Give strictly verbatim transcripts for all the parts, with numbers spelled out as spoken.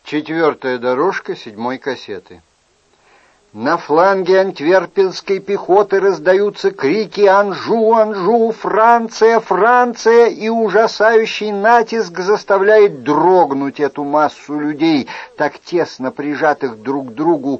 Четвертая дорожка седьмой кассеты. На фланге антверпенской пехоты раздаются крики «Анжу! Анжу! Франция! Франция!» и ужасающий натиск заставляет дрогнуть эту массу людей, так тесно прижатых друг к другу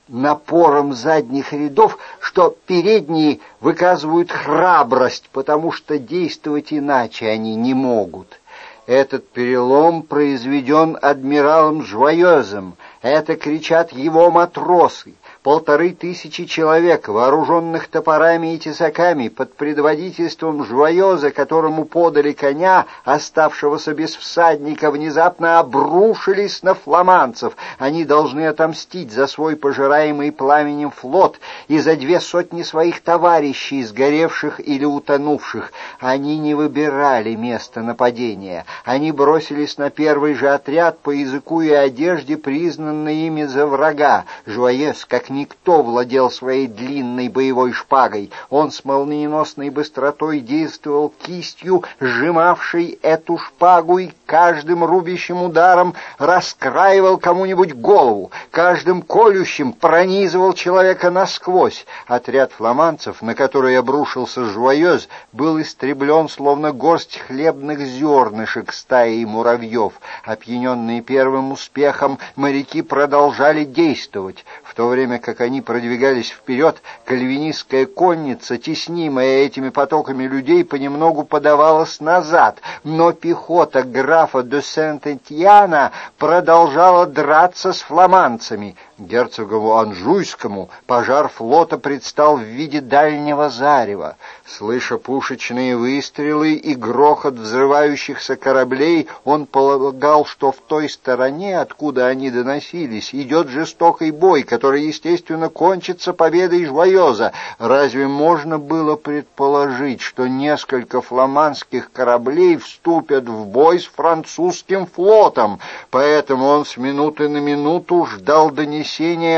напором задних рядов, что передние выказывают храбрость, потому что действовать иначе они не могут. Этот перелом произведен адмиралом Жвайозом. Это кричат его матросы. Полторы тысячи человек, вооруженных топорами и тесаками, под предводительством Жвайоза, которому подали коня, оставшегося без всадника, внезапно обрушились на фламандцев. Они должны отомстить за свой пожираемый пламенем флот и за две сотни своих товарищей, сгоревших или утонувших. Они не выбирали место нападения. Они бросились на первый же отряд по языку и одежде, признанный ими за врага. Жвайоз, как никто, владел своей длинной боевой шпагой. Он с молниеносной быстротой действовал кистью, сжимавшей эту шпагу, и каждым рубящим ударом раскраивал кому-нибудь голову, каждым колющим пронизывал человека насквозь. Отряд фламандцев, на который обрушился Жвайоз, был истреблен, словно горсть хлебных зернышек стаей муравьев. Опьяненные первым успехом, моряки продолжали действовать. В то время как они продвигались вперед, кальвинистская конница, теснимая этими потоками людей, понемногу подавалась назад, но пехота графа де Сент-Этьяна продолжала драться с фламандцами. Герцогу Анжуйскому пожар флота предстал в виде дальнего зарева. Слыша пушечные выстрелы и грохот взрывающихся кораблей, он полагал, что в той стороне, откуда они доносились, идет жестокий бой, который, естественно, кончится победой Жвайоза. Разве можно было предположить, что несколько фламандских кораблей вступят в бой с французским флотом? Поэтому он с минуты на минуту ждал донесения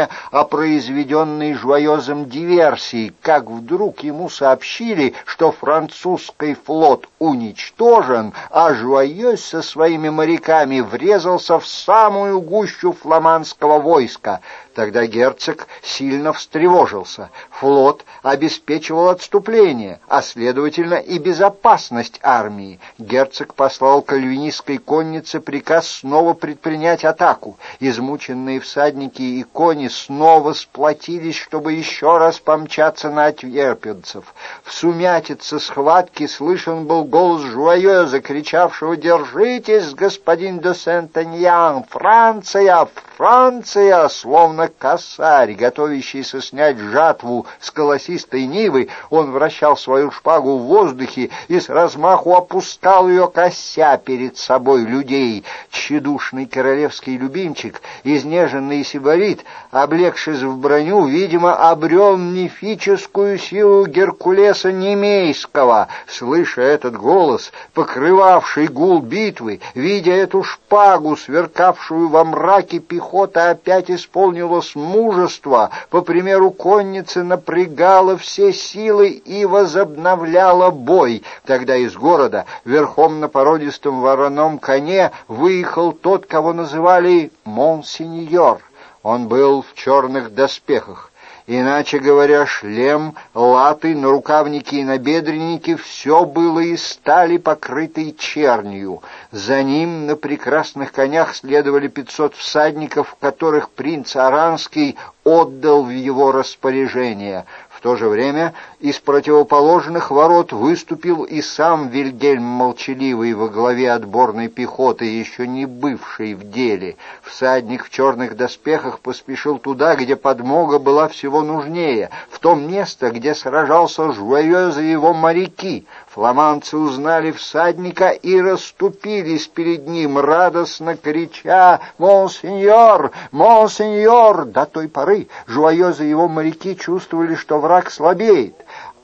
о произведенной Жвайозом диверсии, как вдруг ему сообщили, что французский флот уничтожен, а Жвайоз со своими моряками врезался в самую гущу фламандского войска. Тогда герцог сильно встревожился. Флот обеспечивал отступление, а следовательно и безопасность армии. Герцог послал кальвинистской коннице приказ снова предпринять атаку. Измученные всадники и кони снова сплотились, чтобы еще раз помчаться на антверпенцев. В сумятице схватки слышен был голос Жвайоза, кричавшего: «Держитесь, господин де Сент-Этьян! Франция! Франция!» Словно косарь, готовящийся снять жатву с колосистой нивы, он вращал свою шпагу в воздухе и с размаху опускал ее, кося перед собой людей. Тщедушный королевский любимчик, изнеженный сибарит, облегшись в броню, видимо, обрел мифическую силу Геркулеса Немейского. Слыша этот голос, покрывавший гул битвы, видя эту шпагу, сверкавшую во мраке, пехота опять исполнила мужество, по примеру конницы напрягала все силы и возобновляла бой. Тогда из города верхом на породистом вороном коне выехал тот, кого называли Монсеньор. Он был в черных доспехах. Иначе говоря, шлем, латы, нарукавники и набедренники — все было из стали, покрытой чернью. За ним на прекрасных конях следовали пятьсот всадников, которых принц Оранский отдал в его распоряжение. В то же время из противоположных ворот выступил и сам Вильгельм Молчаливый во главе отборной пехоты, еще не бывшей в деле. Всадник в черных доспехах поспешил туда, где подмога была всего нужнее, в то место, где сражался Жвайоз и его моряки. Фламандцы узнали всадника и расступились перед ним, радостно крича: «Монсеньор! Монсеньор!» До той поры Жвайоз и его моряки чувствовали, что враг слабеет.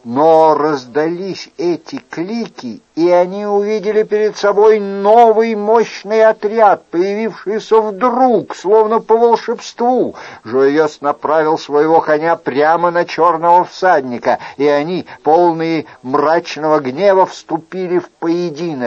Но раздались эти клики, и они увидели перед собой новый мощный отряд, появившийся вдруг, словно по волшебству. Жвайоз направил своего коня прямо на черного всадника, и они, полные мрачного гнева, вступили в поединок.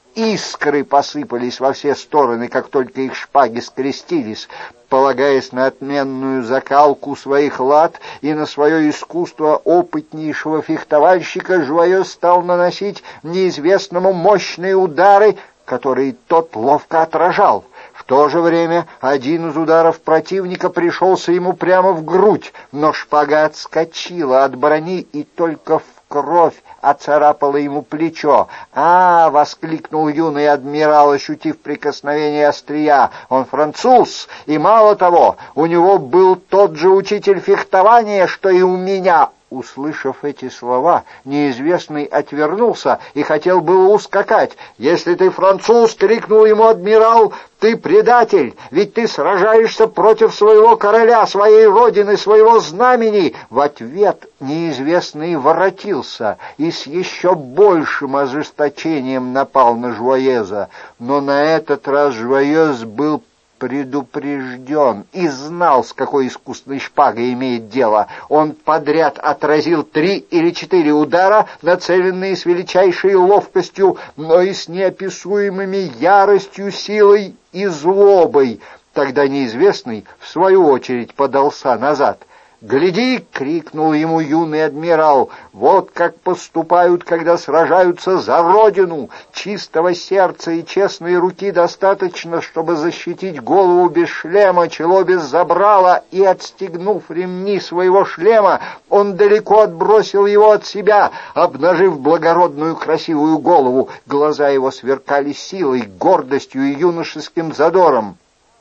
Искры посыпались во все стороны, как только их шпаги скрестились. Полагаясь на отменную закалку своих лад и на свое искусство опытнейшего фехтовальщика, Жуайоз стал наносить неизвестному мощные удары, которые тот ловко отражал. В то же время один из ударов противника пришелся ему прямо в грудь, но шпага отскочила от брони и только в кровь оцарапала ему плечо. «А!» — воскликнул юный адмирал, ощутив прикосновение острия. «Он француз, и мало того, у него был тот же учитель фехтования, что и у меня». Услышав эти слова, неизвестный отвернулся и хотел было ускакать. «Если ты француз, — крикнул ему адмирал, — ты предатель, ведь ты сражаешься против своего короля, своей родины, своего знамени!» В ответ неизвестный воротился и с еще большим ожесточением напал на Жуайоза. Но на этот раз Жуайоз был предупрежден и знал, с какой искусной шпагой имеет дело. Он подряд отразил три или четыре удара, нацеленные с величайшей ловкостью, но и с неописуемыми яростью, силой и злобой. Тогда неизвестный, в свою очередь, подался назад. «Гляди!» — крикнул ему юный адмирал. «Вот как поступают, когда сражаются за родину! Чистого сердца и честной руки достаточно, чтобы защитить голову без шлема, чело без забрала, и, отстегнув ремни своего шлема, он далеко отбросил его от себя, обнажив благородную красивую голову. Глаза его сверкали силой, гордостью и юношеским задором.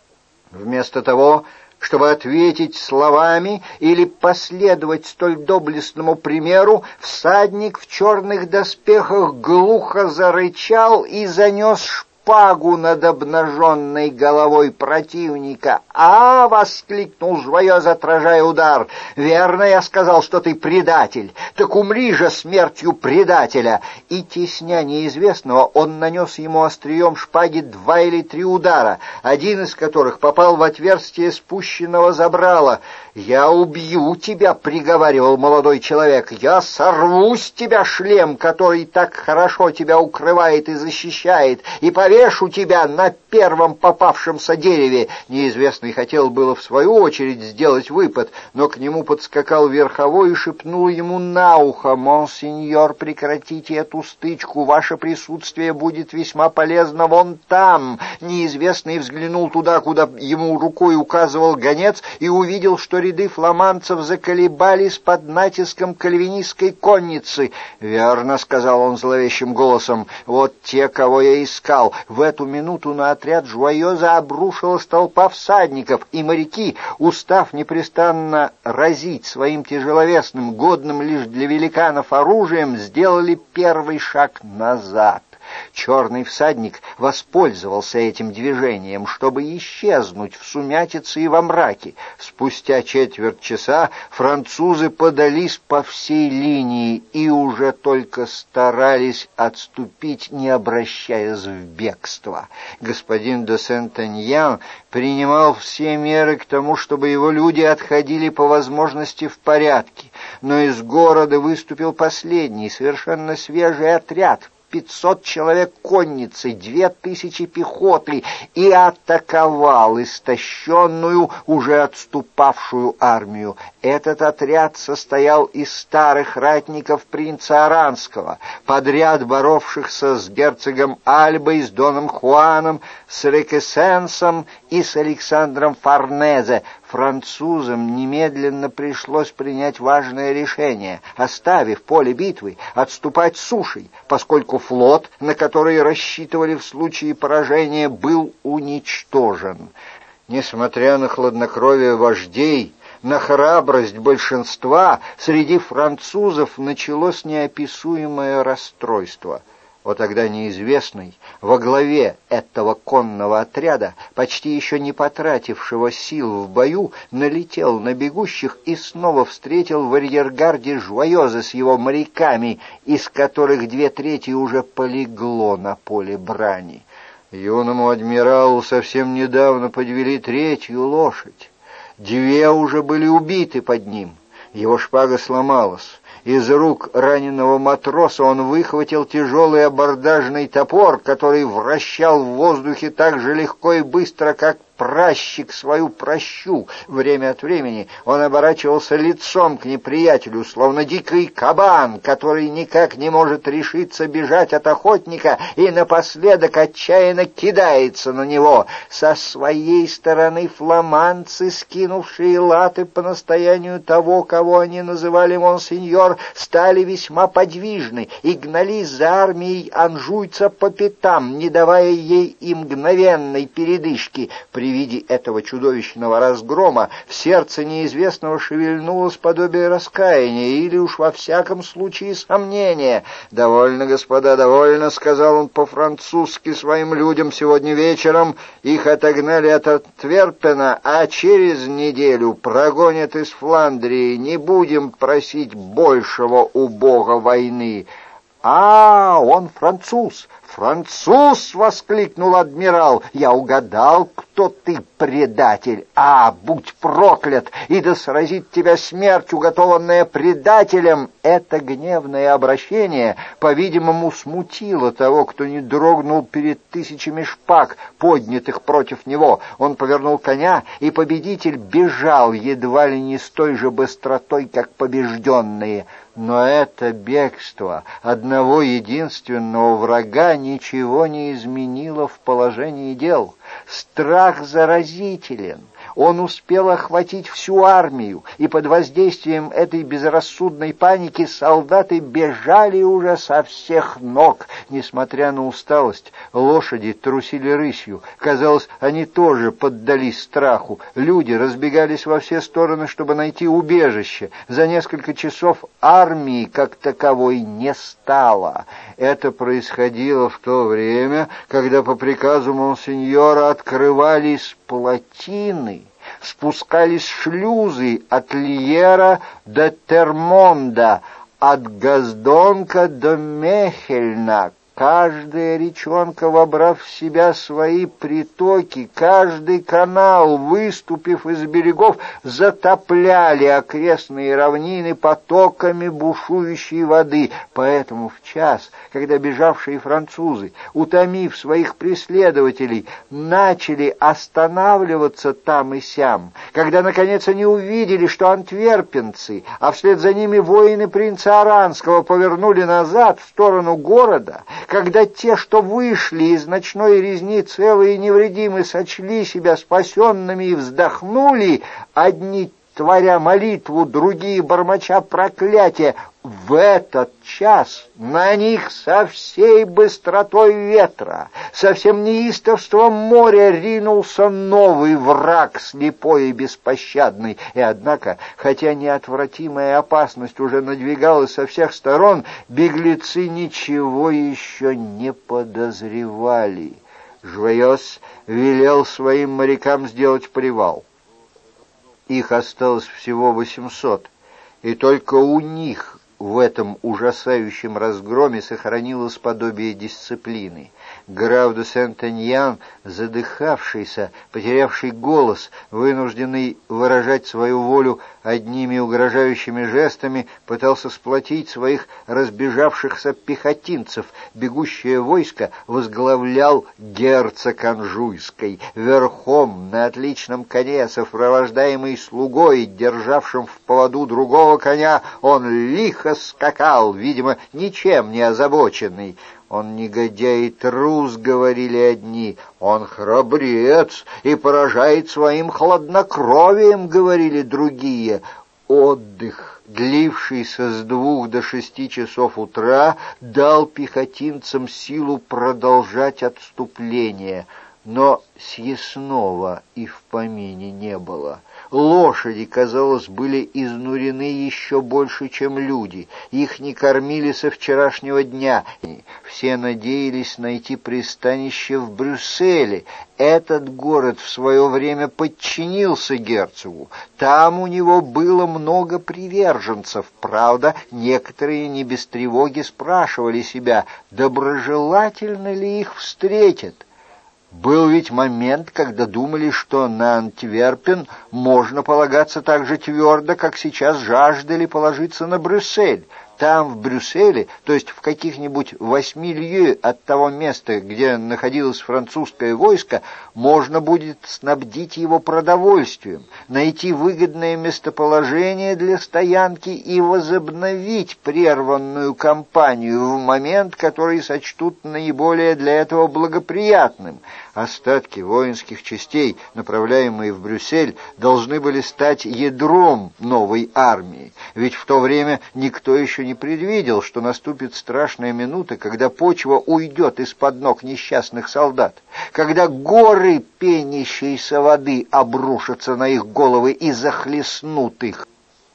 Вместо того, чтобы ответить словами или последовать столь доблестному примеру, всадник в черных доспехах глухо зарычал и занес шпагу над обнаженной головой противника. «А!» — воскликнул Жуайоз, отражая удар. «Верно я сказал, что ты предатель. Так умри же смертью предателя!» И, тесня неизвестного, он нанес ему острием шпаги два или три удара, один из которых попал в отверстие спущенного забрала. «Я убью тебя!» — приговаривал молодой человек. «Я сорву с тебя шлем, который так хорошо тебя укрывает и защищает, и повешу тебя на первом попавшемся дереве». Неизвестный хотел было в свою очередь сделать выпад, но к нему подскакал верховой и шепнул ему на ухо: «Монсеньор, прекратите эту стычку, ваше присутствие будет весьма полезно вон там». Неизвестный взглянул туда, куда ему рукой указывал гонец, и увидел, что ряды фламандцев заколебались под натиском кальвинистской конницы. «Верно», — сказал он зловещим голосом, — «вот те, кого я искал». В эту минуту на отряд Жуайоза обрушилась толпа всадников, и моряки, устав непрестанно разить своим тяжеловесным, годным лишь для великанов оружием, сделали первый шаг назад. Черный всадник воспользовался этим движением, чтобы исчезнуть в сумятице и во мраке. Спустя четверть часа французы подались по всей линии и уже только старались отступить, не обращаясь в бегство. Господин де Сентеньян принимал все меры к тому, чтобы его люди отходили по возможности в порядке, но из города выступил последний, совершенно свежий отряд — пятьсот человек конницы, две тысячи пехоты, и атаковал истощенную, уже отступавшую армию. Этот отряд состоял из старых ратников принца Оранского, подряд боровшихся с герцогом Альбой, с доном Хуаном, с Рекесенсом и с Александром Форнезе. Французам немедленно пришлось принять важное решение, оставив поле битвы, отступать сушей, поскольку флот, на который рассчитывали в случае поражения, был уничтожен. Несмотря на хладнокровие вождей, на храбрость большинства, среди французов началось неописуемое расстройство. Вот тогда неизвестный во главе этого конного отряда, почти еще не потратившего сил в бою, налетел на бегущих и снова встретил в арьергарде Жуайоза с его моряками, из которых две трети уже полегло на поле брани. Юному адмиралу совсем недавно подвели третью лошадь. Две уже были убиты под ним. Его шпага сломалась, Из рук раненого матроса он выхватил тяжелый абордажный топор, который вращал в воздухе так же легко и быстро, как пращик свою пращу. Время от времени он оборачивался лицом к неприятелю, словно дикий кабан, который никак не может решиться бежать от охотника и напоследок отчаянно кидается на него. Со своей стороны фламандцы, скинувшие латы по настоянию того, кого они называли монсеньор, стали весьма подвижны и гнались за армией анжуйца по пятам, не давая ей и мгновенной передышки. При виде этого чудовищного разгрома в сердце неизвестного шевельнулось подобие раскаяния или уж во всяком случае сомнения. «Довольно, господа, довольно», — сказал он по-французски своим людям сегодня вечером. «Их отогнали от Антверпена, а через неделю прогонят из Фландрии. Не будем просить большего у бога войны». «А, он француз! Француз!» — воскликнул адмирал. «Я угадал, кто ты, предатель! А, будь проклят! И да сразит тебя смерть, уготованная предателем!» Это гневное обращение, по-видимому, смутило того, кто не дрогнул перед тысячами шпаг, поднятых против него. Он повернул коня, и победитель бежал едва ли не с той же быстротой, как побежденные. Но это бегство одного единственного врага ничего не изменило в положении дел. Страх заразителен. Он успел охватить всю армию, и под воздействием этой безрассудной паники солдаты бежали уже со всех ног. Несмотря на усталость, лошади трусили рысью. Казалось, они тоже поддались страху. Люди разбегались во все стороны, чтобы найти убежище. За несколько часов армии как таковой не стало. Это происходило в то время, когда по приказу монсеньора открывались плотины, спускались шлюзы от Льера до Термонда, от Газдонка до Мехельна. Каждая речонка, вобрав в себя свои притоки, каждый канал, выступив из берегов, затопляли окрестные равнины потоками бушующей воды. Поэтому в час, когда бежавшие французы, утомив своих преследователей, начали останавливаться там и сям, когда, наконец, они увидели, что антверпенцы, а вслед за ними воины принца Оранского повернули назад в сторону города, когда те, что вышли из ночной резни целые и невредимы, сочли себя спасенными и вздохнули, одни творя молитву, другие бормоча проклятия, в этот час на них со всей быстротой ветра, со всем неистовством моря ринулся новый враг, слепой и беспощадный. И однако, хотя неотвратимая опасность уже надвигалась со всех сторон, беглецы ничего еще не подозревали. Жвайос велел своим морякам сделать привал. Их осталось всего восемьсот, и только у них в этом ужасающем разгроме сохранилось подобие дисциплины. Граф де Сент-Эньян, задыхавшийся, потерявший голос, вынужденный выражать свою волю одними угрожающими жестами, пытался сплотить своих разбежавшихся пехотинцев. Бегущее войско возглавлял герцог Анжуйский, верхом на отличном коне, сопровождаемый слугой, державшим в поводу другого коня. Он лихо скакал, видимо, ничем не озабоченный. «Он негодяй и трус», — говорили одни. «Он храбрец и поражает своим хладнокровием», — говорили другие. Отдых, длившийся с двух до шести часов утра, дал пехотинцам силу продолжать отступление. Но съестного и в помине не было. Лошади, казалось, были изнурены еще больше, чем люди. Их не кормили со вчерашнего дня. Все надеялись найти пристанище в Брюсселе. Этот город в свое время подчинился герцогу. Там у него было много приверженцев. Правда, некоторые не без тревоги спрашивали себя, доброжелательно ли их встретят. Был ведь момент, когда думали, что на Антверпен можно полагаться так же твердо, как сейчас жаждали положиться на Брюссель. Там, в Брюсселе, то есть в каких-нибудь восьми лье от того места, где находилось французское войско, можно будет снабдить его продовольствием, найти выгодное местоположение для стоянки и возобновить прерванную кампанию в момент, который сочтут наиболее для этого благоприятным. Остатки воинских частей, направляемые в Брюссель, должны были стать ядром новой армии, ведь в то время никто еще не предвидел, что наступит страшная минута, когда почва уйдет из-под ног несчастных солдат, когда горы пенящейся воды обрушатся на их головы и захлестнут их,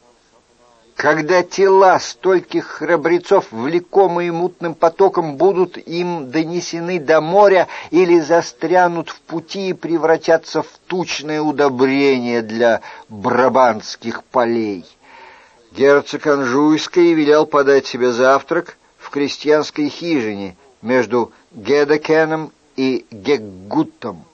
когда тела стольких храбрецов, влекомые мутным потоком, будут им донесены до моря или застрянут в пути и превратятся в тучное удобрение для брабантских полей. Герцог Анжуйский велел подать себе завтрак в крестьянской хижине между Гедекеном и Геггутом.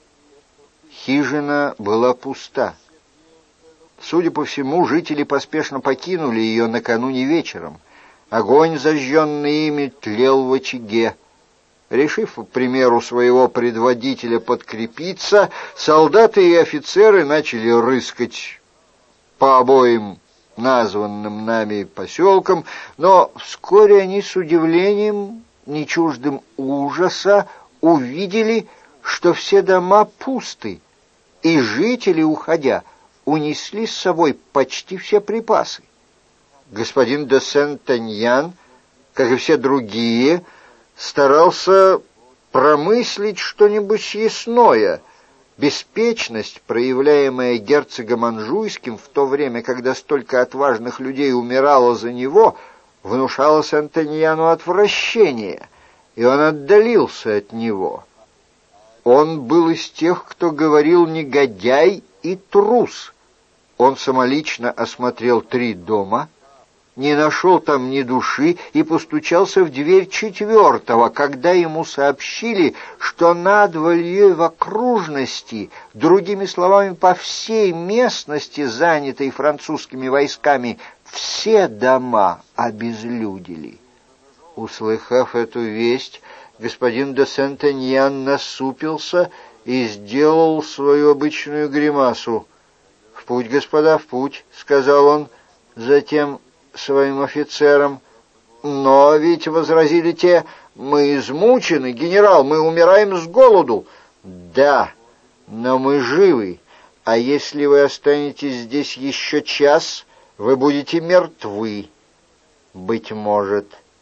Хижина была пуста. Судя по всему, жители поспешно покинули ее накануне вечером. Огонь, зажженный ими, тлел в очаге. Решив, по примеру своего предводителя, подкрепиться, солдаты и офицеры начали рыскать по обоим названным нами поселкам, но вскоре они с удивлением, не чуждым ужаса, увидели, что все дома пусты, и жители, уходя, унесли с собой почти все припасы. Господин де Сентеньян, как и все другие, старался промыслить что-нибудь съестное. Беспечность, проявляемая герцогом Анжуйским в то время, когда столько отважных людей умирало за него, внушала Сентеньяну отвращение, и он отдалился от него. Он был из тех, кто говорил «негодяй» и «трус». Он самолично осмотрел три дома, не нашел там ни души и постучался в дверь четвертого, когда ему сообщили, что на два лье в окружности, другими словами, по всей местности, занятой французскими войсками, все дома обезлюдили. Услыхав эту весть, господин де Сентеньян насупился и сделал свою обычную гримасу. «В путь, господа, в путь», — сказал он, затем своим офицерам. «Но ведь, — возразили те, — мы измучены, генерал, мы умираем с голоду». «Да, но мы живы, а если вы останетесь здесь еще час, вы будете мертвы. Быть может...»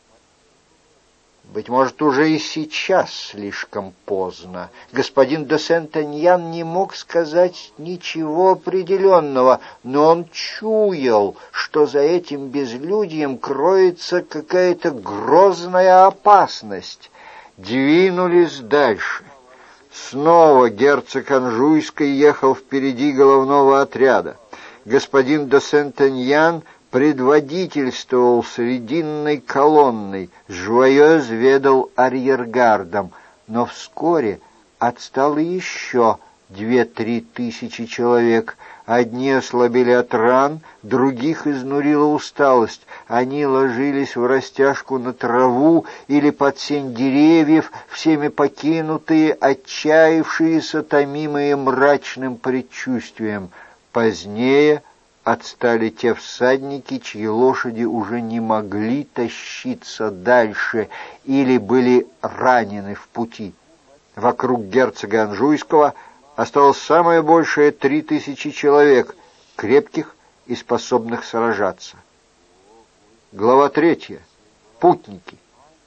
Быть может, уже и сейчас слишком поздно. Господин де Сентеньян не мог сказать ничего определенного, но он чуял, что за этим безлюдьем кроется какая-то грозная опасность. Двинулись дальше. Снова герцог Анжуйский ехал впереди головного отряда. Господин де Сентеньян предводительствовал срединной колонной, Жуайёз ведал арьергардом, но вскоре отстало еще две-три тысячи человек. Одни ослабели от ран, других изнурила усталость. Они ложились в растяжку на траву или под сень деревьев, всеми покинутые, отчаявшиеся, томимые мрачным предчувствием. Позднее отстали те всадники, чьи лошади уже не могли тащиться дальше или были ранены в пути. Вокруг герцога Анжуйского осталось самое большее три тысячи человек, крепких и способных сражаться. Глава третья. Путники.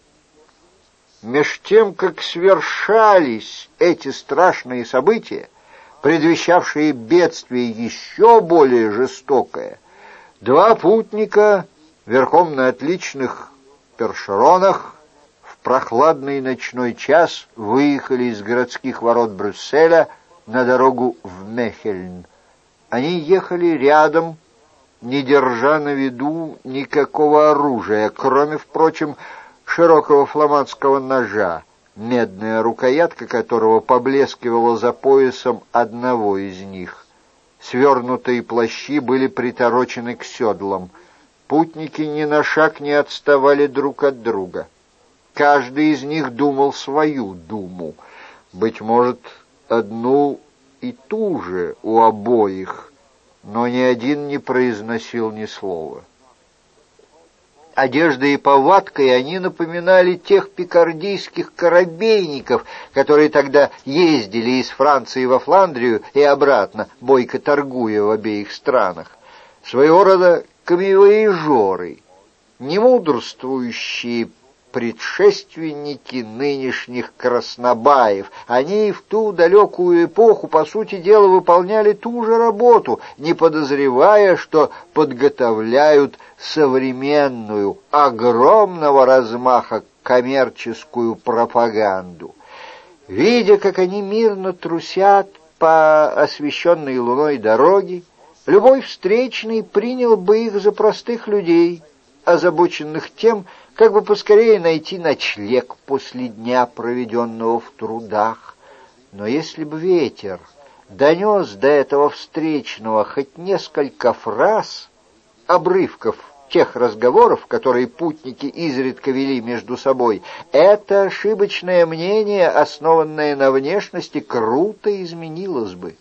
Меж тем, как свершались эти страшные события, предвещавшие бедствие еще более жестокое, два путника верхом на отличных першеронах в прохладный ночной час выехали из городских ворот Брюсселя на дорогу в Мехельн. Они ехали рядом, не держа на виду никакого оружия, кроме, впрочем, широкого фламандского ножа, медная рукоятка которого поблескивала за поясом одного из них. Свернутые плащи были приторочены к седлам. Путники ни на шаг не отставали друг от друга. Каждый из них думал свою думу, быть может, одну и ту же у обоих, но ни один не произносил ни слова. Одеждой и повадкой они напоминали тех пикардийских корабейников, которые тогда ездили из Франции во Фландрию и обратно, бойко торгуя в обеих странах. Своего рода камевояжеры, немудрствующие предшественники нынешних краснобаев. Они в ту далекую эпоху, по сути дела, выполняли ту же работу, не подозревая, что подготовляют современную, огромного размаха коммерческую пропаганду. Видя, как они мирно трусят по освещенной луной дороге, любой встречный принял бы их за простых людей, озабоченных тем, как бы поскорее найти ночлег после дня, проведенного в трудах. Но если бы ветер донес до этого встречного хоть несколько фраз, обрывков тех разговоров, которые путники изредка вели между собой, это ошибочное мнение, основанное на внешности, круто изменилось бы.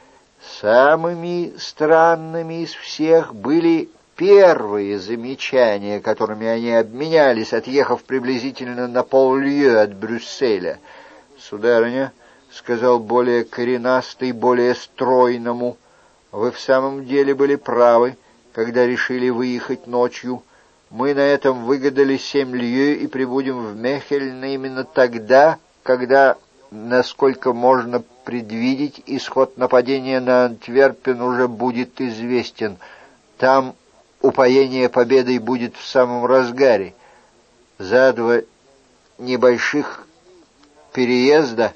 Самыми странными из всех были первые замечания, которыми они обменялись, отъехав приблизительно на поллье от Брюсселя. «Сударыня», — сказал более коренастый, более стройному, — «вы в самом деле были правы, когда решили выехать ночью. Мы на этом выгадали семь лье и прибудем в Мехельн именно тогда, когда, насколько можно предвидеть, исход нападения на Антверпен уже будет известен. Там упоение победой будет в самом разгаре. За два небольших переезда,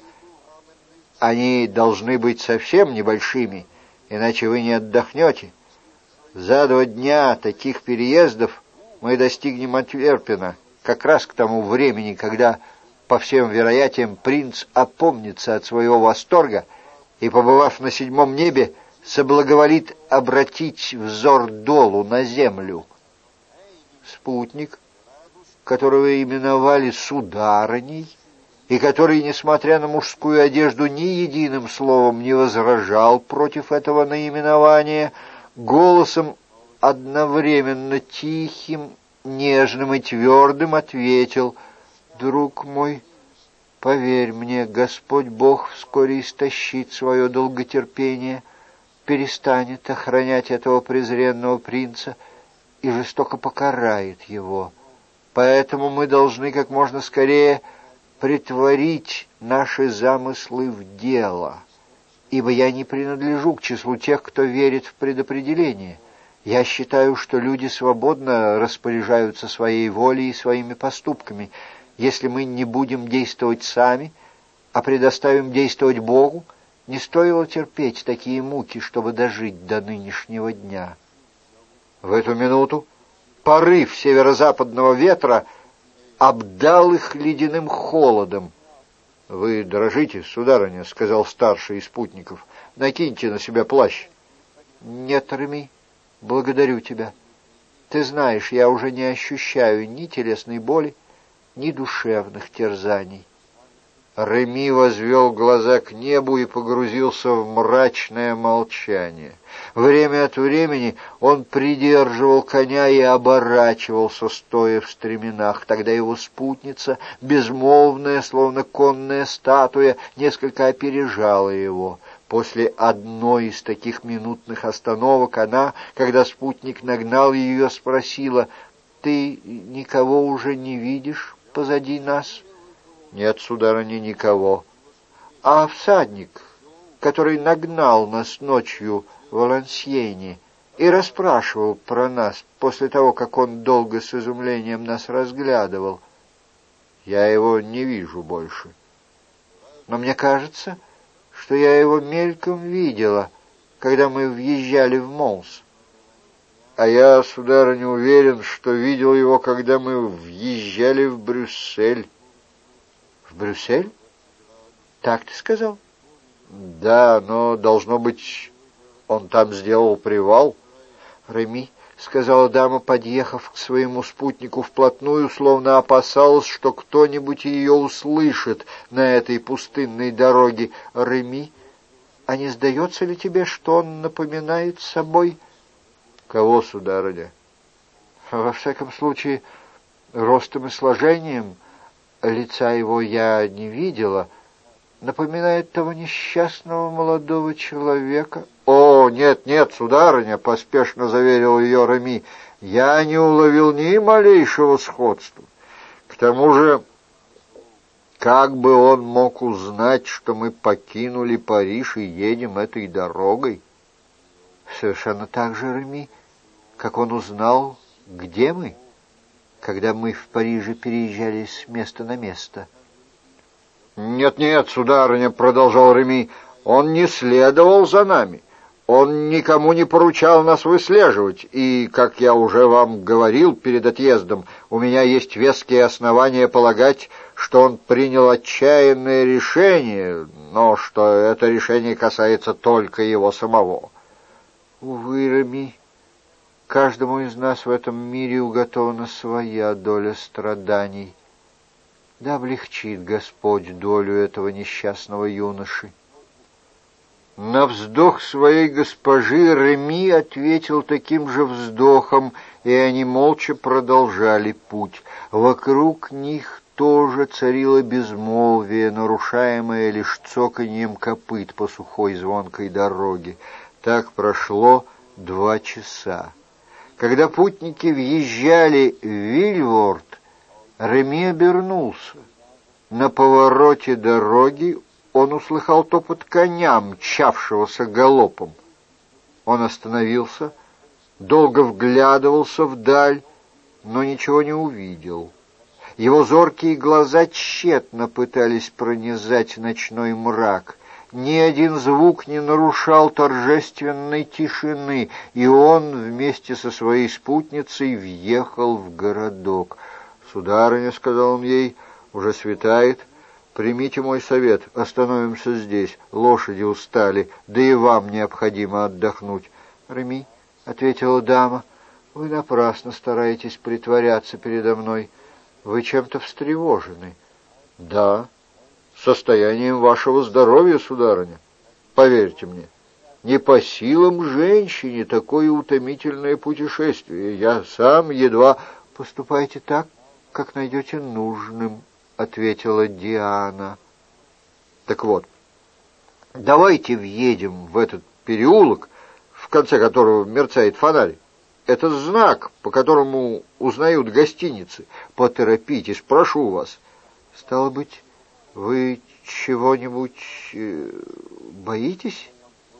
они должны быть совсем небольшими, иначе вы не отдохнете. За два дня таких переездов мы достигнем Антверпена, как раз к тому времени, когда, по всем вероятиям, принц опомнится от своего восторга и, побывав на седьмом небе, соблаговолит обратить взор долу на землю». Спутник, которого именовали сударыней, и который, несмотря на мужскую одежду, ни единым словом не возражал против этого наименования, голосом одновременно тихим, нежным и твердым ответил: «Друг мой, поверь мне, Господь Бог вскоре истощит свое долготерпение, перестанет охранять этого презренного принца и жестоко покарает его. Поэтому мы должны как можно скорее претворить наши замыслы в дело, ибо я не принадлежу к числу тех, кто верит в предопределение. Я считаю, что люди свободно распоряжаются своей волей и своими поступками. Если мы не будем действовать сами, а предоставим действовать Богу, не стоило терпеть такие муки, чтобы дожить до нынешнего дня». В эту минуту порыв северо-западного ветра обдал их ледяным холодом. «Вы дрожите, сударыня», — сказал старший из спутников. «Накиньте на себя плащ». «Нет, Реми, благодарю тебя. Ты знаешь, я уже не ощущаю ни телесной боли, ни душевных терзаний». Реми возвел глаза к небу и погрузился в мрачное молчание. Время от времени он придерживал коня и оборачивался, стоя в стременах. Тогда его спутница, безмолвная, словно конная статуя, несколько опережала его. После одной из таких минутных остановок она, когда спутник нагнал ее, спросила: «Ты никого уже не видишь позади нас?» «Нет, сударыня, никого». «А всадник, который нагнал нас ночью в Валансьене и расспрашивал про нас после того, как он долго с изумлением нас разглядывал?» «Я его не вижу больше». «Но мне кажется, что я его мельком видела, когда мы въезжали в Монс». «А я, сударыня, уверен, что видел его, когда мы въезжали в Брюссель». В Брюссель? Так ты сказал? Да, но, должно быть, он там сделал привал. Реми, — сказала дама, подъехав к своему спутнику вплотную, словно опасалась, что кто-нибудь ее услышит на этой пустынной дороге. — Реми, а не сдается ли тебе, что он напоминает собой... — Кого, сударыня? — Во всяком случае, ростом и сложением. Лица его я не видела. Напоминает того несчастного молодого человека. — О, нет, нет, сударыня, — поспешно заверил ее Реми, — я не уловил ни малейшего сходства. К тому же, как бы он мог узнать, что мы покинули Париж и едем этой дорогой? Совершенно так же, Реми, как он узнал, где мы, когда мы в Париже переезжали с места на место. «Нет, нет, сударыня, — продолжал Реми, — он не следовал за нами, он никому не поручал нас выслеживать, и, как я уже вам говорил перед отъездом, у меня есть веские основания полагать, что он принял отчаянное решение, но что это решение касается только его самого». «Увы, Реми, каждому из нас в этом мире уготована своя доля страданий. Да облегчит Господь долю этого несчастного юноши». На вздох своей госпожи Реми ответил таким же вздохом, и они молча продолжали путь. Вокруг них тоже царило безмолвие, нарушаемое лишь цоканьем копыт по сухой звонкой дороге. Так прошло два часа. Когда путники въезжали в Вильворт, Реми обернулся. На повороте дороги он услыхал топот коня, мчавшегося галопом. Он остановился, долго вглядывался вдаль, но ничего не увидел. Его зоркие глаза тщетно пытались пронизать ночной мрак. Ни один звук не нарушал торжественной тишины, и он вместе со своей спутницей въехал в городок. «Сударыня, — сказал он ей, — уже светает. Примите мой совет, остановимся здесь. Лошади устали, да и вам необходимо отдохнуть». «Реми, — ответила дама, — вы напрасно стараетесь притворяться передо мной. Вы чем-то встревожены». «Да, состоянием вашего здоровья, сударыня. Поверьте мне, не по силам женщине такое утомительное путешествие. Я сам едва...» «Поступайте так, как найдете нужным», — ответила Диана. «Так вот, давайте въедем в этот переулок, в конце которого мерцает фонарь. Это знак, по которому узнают гостиницы. Поторопитесь, прошу вас». «Стало быть, вы чего-нибудь э, боитесь?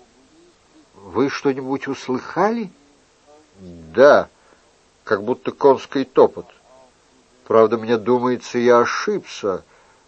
Вы что-нибудь услыхали?» «Да, как будто конский топот. Правда, мне думается, я ошибся,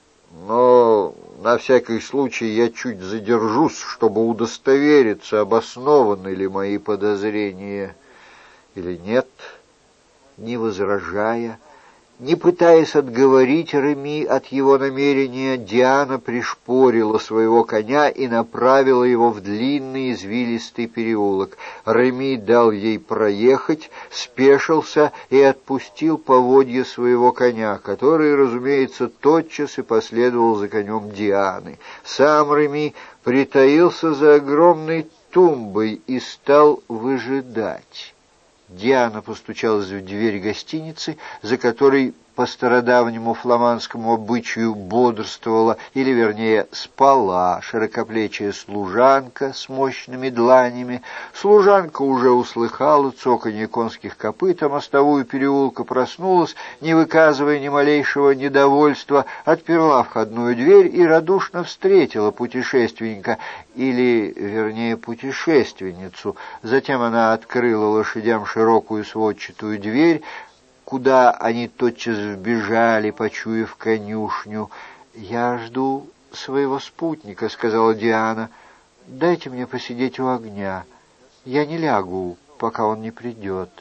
но на всякий случай я чуть задержусь, чтобы удостовериться, обоснованы ли мои подозрения или нет». Не возражая, не пытаясь отговорить Реми от его намерения, Диана пришпорила своего коня и направила его в длинный извилистый переулок. Реми дал ей проехать, спешился и отпустил поводья своего коня, который, разумеется, тотчас и последовал за конем Дианы. Сам Реми притаился за огромной тумбой и стал выжидать. Диана постучалась в дверь гостиницы, за которой по стародавнему фламандскому обычаю бодрствовала, или, вернее, спала широкоплечая служанка с мощными дланями. Служанка уже услыхала цоканье конских копыт, а мостовую переулка, проснулась, не выказывая ни малейшего недовольства, отперла входную дверь и радушно встретила путешественника, или, вернее, путешественницу. Затем она открыла лошадям широкую сводчатую дверь, куда они тотчас вбежали, почуяв конюшню. «Я жду своего спутника», — сказала Диана. «Дайте мне посидеть у огня. Я не лягу, пока он не придет».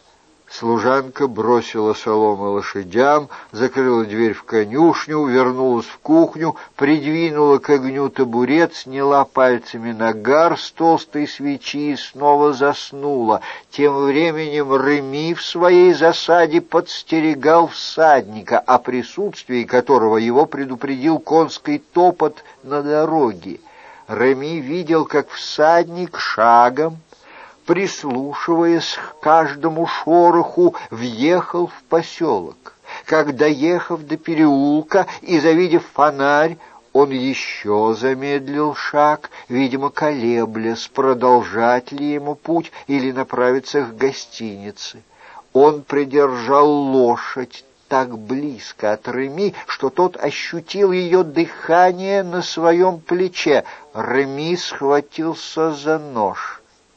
Служанка бросила соломы лошадям, закрыла дверь в конюшню, вернулась в кухню, придвинула к огню табурет, сняла пальцами нагар с толстой свечи и снова заснула. Тем временем Реми в своей засаде подстерегал всадника, о присутствии которого его предупредил конский топот на дороге. Реми видел, как всадник шагом, прислушиваясь к каждому шороху, въехал в поселок. Как, доехав до переулка и завидев фонарь, он еще замедлил шаг, видимо, колеблясь, продолжать ли ему путь или направиться к гостинице. Он придержал лошадь так близко от Реми, что тот ощутил ее дыхание на своем плече. Реми схватился за нож.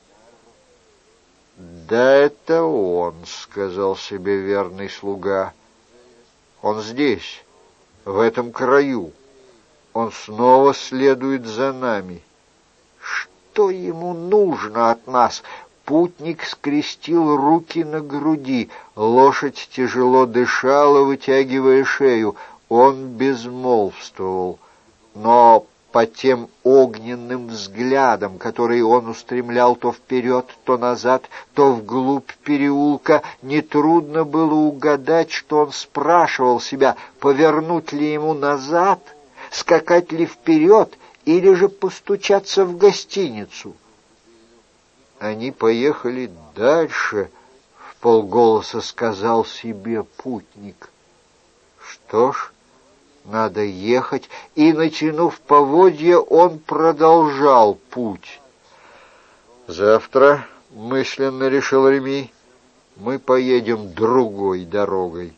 «Да это он», — сказал себе верный слуга. «Он здесь, в этом краю. Он снова следует за нами. Что ему нужно от нас?» Путник скрестил руки на груди. Лошадь тяжело дышала, вытягивая шею. Он безмолвствовал. Но по тем огненным взглядам, которые он устремлял то вперед, то назад, то вглубь переулка, нетрудно было угадать, что он спрашивал себя, повернуть ли ему назад, скакать ли вперед или же постучаться в гостиницу. Они поехали дальше, — вполголоса сказал себе путник. Что ж, надо ехать, и, натянув поводья, он продолжал путь. «Завтра, — мысленно решил Реми, — мы поедем другой дорогой».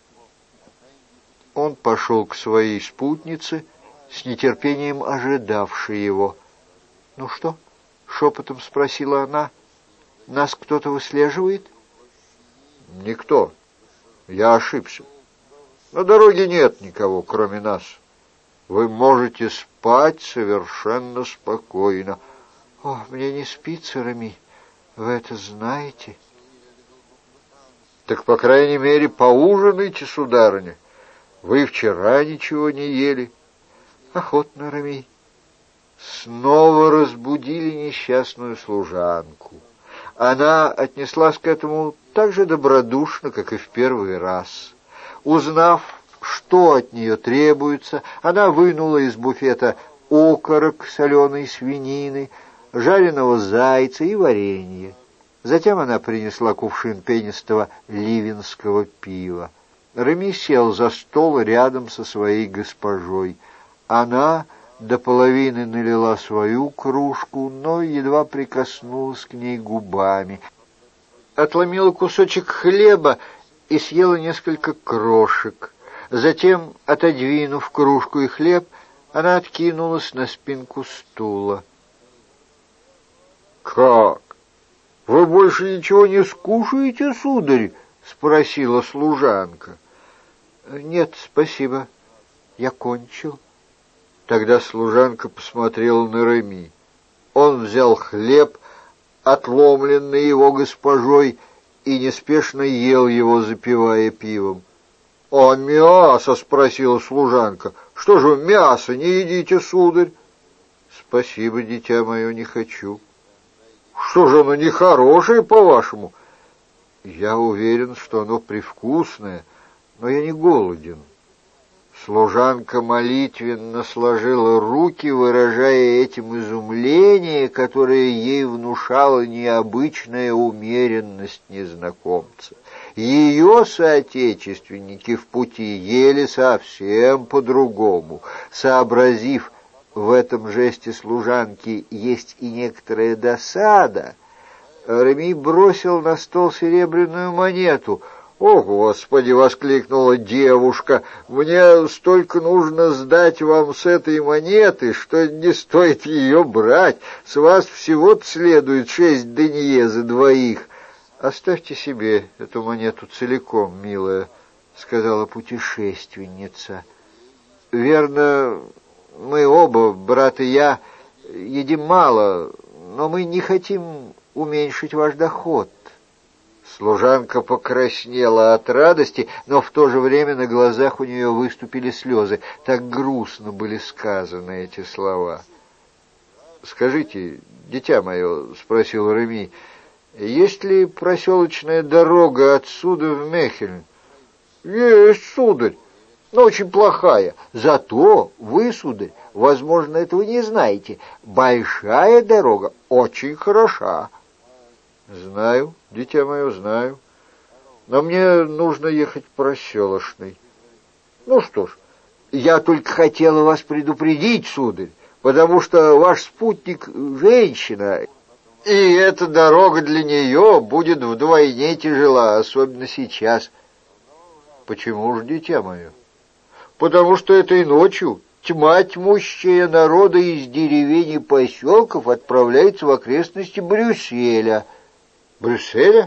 Он пошел к своей спутнице, с нетерпением ожидавшей его. «Ну что?» — шепотом спросила она. «Нас кто-то выслеживает?» «Никто. Я ошибся. На дороге нет никого, кроме нас. Вы можете спать совершенно спокойно». «О, мне не спится, Реми, вы это знаете». «Так, по крайней мере, поужинайте, сударыня. Вы вчера ничего не ели». «Охотно, Реми». Снова разбудили несчастную служанку. Она отнеслась к этому так же добродушно, как и в первый раз. Узнав, что от нее требуется, она вынула из буфета окорок соленой свинины, жареного зайца и варенье. Затем она принесла кувшин пенистого ливенского пива. Реми сел за стол рядом со своей госпожой. Она до половины налила свою кружку, но едва прикоснулась к ней губами. Отломила кусочек хлеба и съела несколько крошек. Затем, отодвинув кружку и хлеб, она откинулась на спинку стула. «Как? Вы больше ничего не скушаете, сударь?» — спросила служанка. «Нет, спасибо, я кончил». Тогда служанка посмотрела на Реми. Он взял хлеб, отломленный его госпожой, и неспешно ел его, запивая пивом. — А мясо? — спросила служанка. — Что же вы мясо не едите, сударь? — Спасибо, дитя мое, не хочу. — Что же оно нехорошее, по-вашему? — Я уверен, что оно привкусное, но я не голоден. Служанка молитвенно сложила руки, выражая этим изумление, которое ей внушала необычная умеренность незнакомца. Ее соотечественники в пути ели совсем по-другому. Сообразив в этом жесте служанки есть и некоторая досада, Реми бросил на стол серебряную монету. «О, Господи!» — воскликнула девушка. «Мне столько нужно сдать вам с этой монеты, что не стоит ее брать. С вас всего-то следует шесть денье за двоих». «Оставьте себе эту монету целиком, милая», — сказала путешественница. «Верно, мы оба, брат и я, едим мало, но мы не хотим уменьшить ваш доход». Служанка покраснела от радости, но в то же время на глазах у нее выступили слезы. Так грустно были сказаны эти слова. «Скажите, дитя мое, — спросил Реми, — есть ли проселочная дорога отсюда в Мехельн?» «Есть, сударь, но очень плохая. Зато вы, сударь, возможно, этого не знаете. Большая дорога очень хороша». «Знаю, дитя мое, знаю. Но мне нужно ехать проселочной». «Ну что ж, я только хотела вас предупредить, сударь, потому что ваш спутник — женщина, и эта дорога для нее будет вдвойне тяжела, особенно сейчас». «Почему же, дитя мое?» «Потому что этой ночью тьма тьмущая народа из деревень и поселков отправляется в окрестности Брюсселя». «Брюсселя?»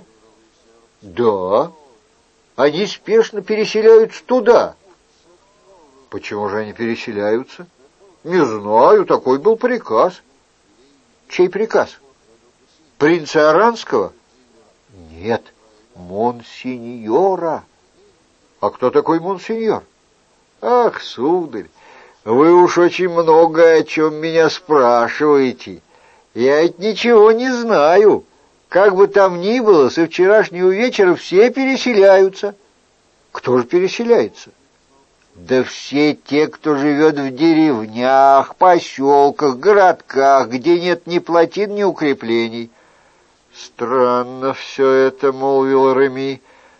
«Да. Они спешно переселяются туда». «Почему же они переселяются?» «Не знаю, такой был приказ». «Чей приказ? Принца Оранского?» «Нет, монсеньора». «А кто такой монсеньор?» «Ах, сударь, вы уж очень много о чем меня спрашиваете. Я ведь ничего не знаю. Как бы там ни было, со вчерашнего вечера все переселяются». «Кто же переселяется?» «Да все те, кто живет в деревнях, поселках, городках, где нет ни плотин, ни укреплений». «Странно все это, — молвил Реми.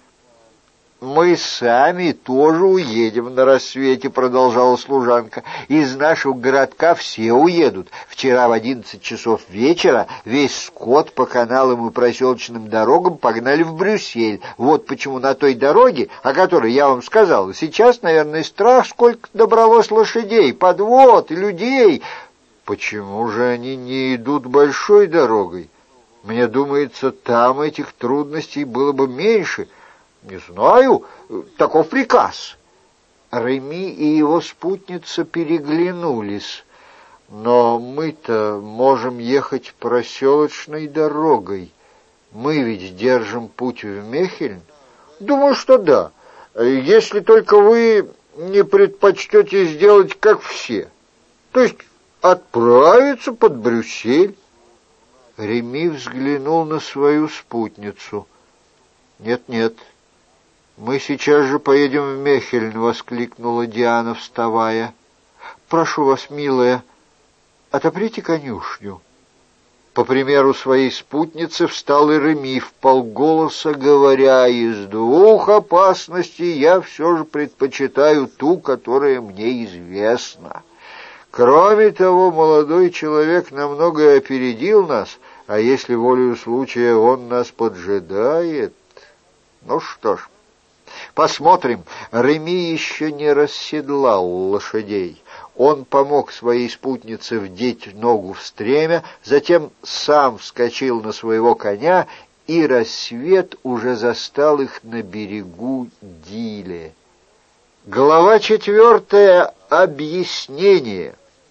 «Мы сами тоже уедем на рассвете», — продолжала служанка. «Из нашего городка все уедут. Вчера в одиннадцать часов вечера весь скот по каналам и проселочным дорогам погнали в Брюссель. Вот почему на той дороге, о которой я вам сказала, сейчас, наверное, страх, сколько добралось лошадей, подвод и людей». «Почему же они не идут большой дорогой? Мне думается, там этих трудностей было бы меньше». «Не знаю, таков приказ». Реми и его спутница переглянулись. «Но мы-то можем ехать проселочной дорогой. Мы ведь держим путь в Мехельн». «Думаю, что да, если только вы не предпочтете сделать как все, то есть отправиться под Брюссель». Реми взглянул на свою спутницу. «Нет-нет, мы сейчас же поедем в Мехельн», — воскликнула Диана, вставая. «Прошу вас, милая, отоприте конюшню». По примеру своей спутницы встал и Реми, вполголоса говоря: «Из двух опасностей я все же предпочитаю ту, которая мне известна. Кроме того, молодой человек намного опередил нас, а если волею случая он нас поджидает... Ну что ж, посмотрим». Реми еще не расседлал лошадей. Он помог своей спутнице вдеть ногу в стремя, затем сам вскочил на своего коня, и рассвет уже застал их на берегу Диле. Глава четвертая. Объяснение.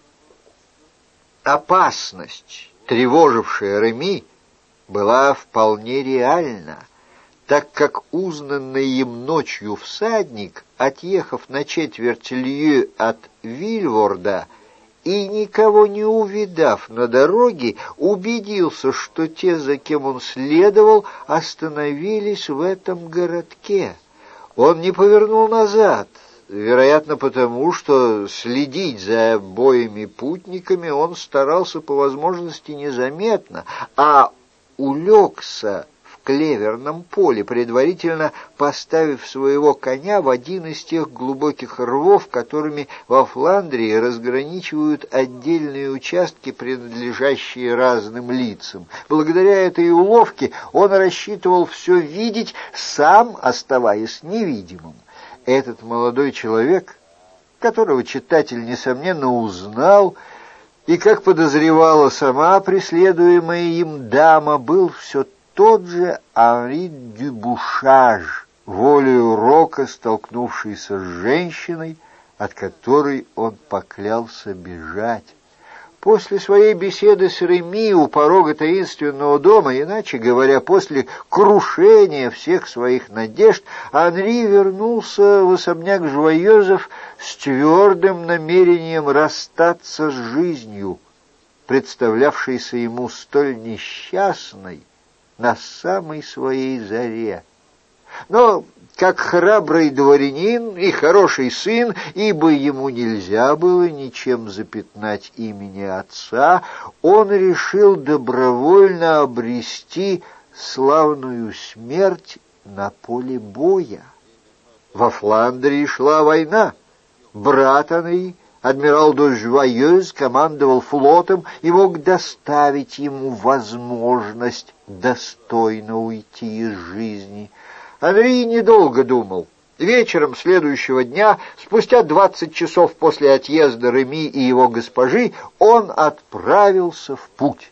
Опасность, тревожившая Реми, была вполне реальна, так как узнанный им ночью всадник, отъехав на четверть лье от Вильворда и никого не увидав на дороге, убедился, что те, за кем он следовал, остановились в этом городке. Он не повернул назад, вероятно, потому что следить за обоими путниками он старался по возможности незаметно, а улегся в клеверном поле, предварительно поставив своего коня в один из тех глубоких рвов, которыми во Фландрии разграничивают отдельные участки, принадлежащие разным лицам. Благодаря этой уловке он рассчитывал все видеть, сам оставаясь невидимым. Этот молодой человек, которого читатель, несомненно, узнал, и, как подозревала сама преследуемая им дама, был все тот же Анри дю Бушаж, волею рока столкнувшийся с женщиной, от которой он поклялся бежать. После своей беседы с Реми у порога таинственного дома, иначе говоря, после крушения всех своих надежд, Анри вернулся в особняк Жуайозов с твердым намерением расстаться с жизнью, представлявшейся ему столь несчастной на самой своей заре. Но как храбрый дворянин и хороший сын, ибо ему нельзя было ничем запятнать имени отца, он решил добровольно обрести славную смерть на поле боя. Во Фландрии шла война. Брат Анри, адмирал де Жуайёз, командовал флотом и мог доставить ему возможность достойно уйти из жизни. Анри недолго думал. Вечером следующего дня, спустя двадцать часов после отъезда Реми и его госпожи, он отправился в путь.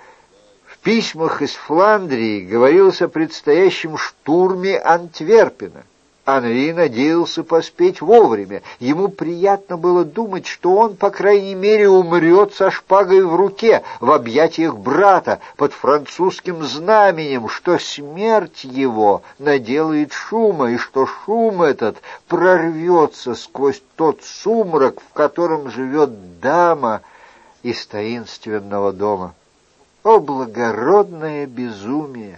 В письмах из Фландрии говорилось о предстоящем штурме Антверпена. Анри надеялся поспеть вовремя. Ему приятно было думать, что он, по крайней мере, умрет со шпагой в руке, в объятиях брата, под французским знаменем, что смерть его наделает шума, и что шум этот прорвется сквозь тот сумрак, в котором живет дама из таинственного дома. О, благородное безумие!